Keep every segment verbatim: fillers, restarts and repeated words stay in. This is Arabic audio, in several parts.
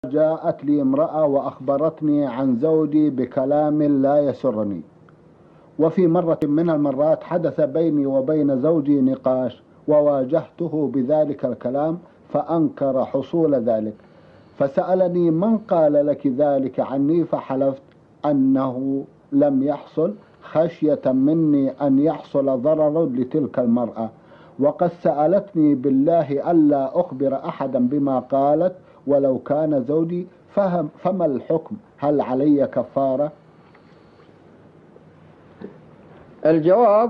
جاءت لي امرأة وأخبرتني عن زوجي بكلام لا يسرني، وفي مرة من المرات حدث بيني وبين زوجي نقاش وواجهته بذلك الكلام فأنكر حصول ذلك، فسألني من قال لك ذلك عني، فحلفت أنه لم يحصل خشية مني أن يحصل ضرر لتلك المرأة، وقد سألتني بالله ألا أخبر أحدا بما قالت ولو كان زوجي، فهم فما الحكم؟ هل علي كفارة؟ الجواب: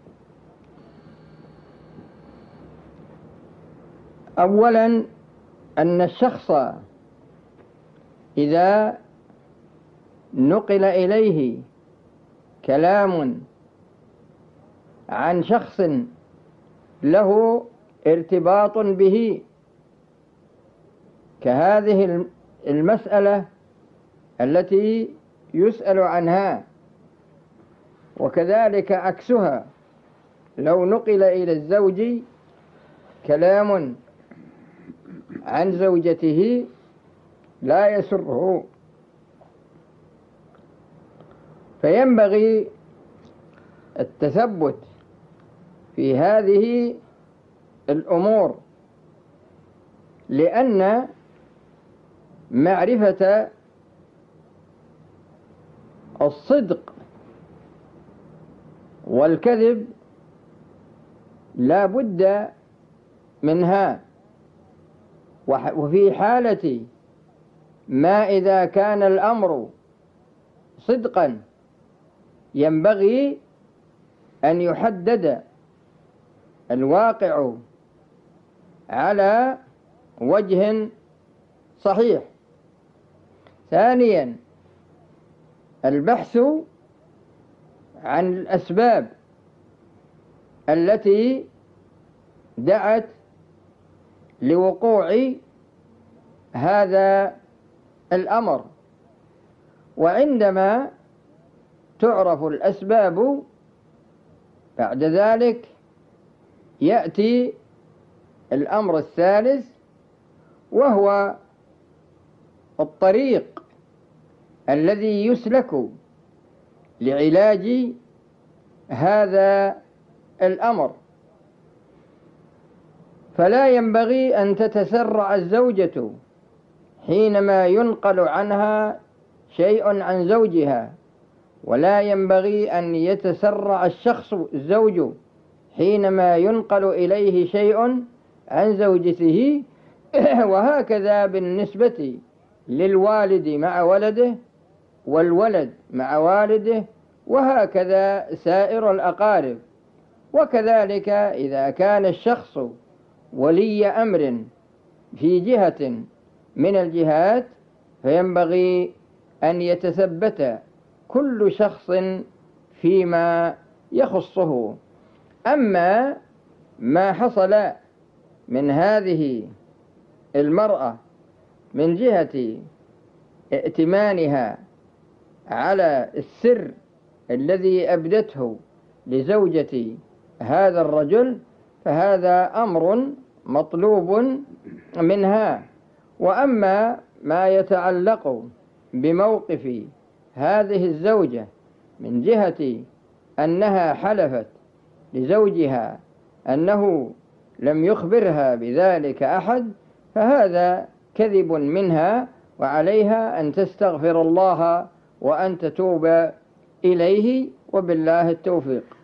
أولا أن الشخص إذا نقل إليه كلام عن شخص له ارتباط به كهذه المسألة التي يسأل عنها، وكذلك عكسها لو نقل إلى الزوج كلام عن زوجته لا يسره، فينبغي التثبت في هذه الأمور، لأن معرفة الصدق والكذب لا بد منها. وفي حالة ما إذا كان الأمر صدقا ينبغي أن يحدد الواقع على وجه صحيح. ثانيا البحث عن الأسباب التي دعت لوقوع هذا الأمر، وعندما تعرف الأسباب بعد ذلك يأتي الأمر الثالث، وهو الطريق الذي يسلك لعلاج هذا الأمر. فلا ينبغي أن تتسرع الزوجة حينما ينقل عنها شيء عن زوجها، ولا ينبغي أن يتسرع الشخص الزوج حينما ينقل إليه شيء عن زوجته. وهكذا بالنسبة للوالد مع ولده، والولد مع والده، وهكذا سائر الأقارب. وكذلك إذا كان الشخص ولي أمر في جهة من الجهات فينبغي أن يتثبت كل شخص فيما يخصه. أما ما حصل من هذه المرأة من جهة ائتمانها على السر الذي أبدته لزوجة هذا الرجل فهذا أمر مطلوب منها. وأما ما يتعلق بموقف هذه الزوجة من جهة أنها حلفت لزوجها أنه لم يخبرها بذلك أحد، فهذا كذب منها، وعليها أن تستغفر الله وأن تتوب إليه، وبالله التوفيق.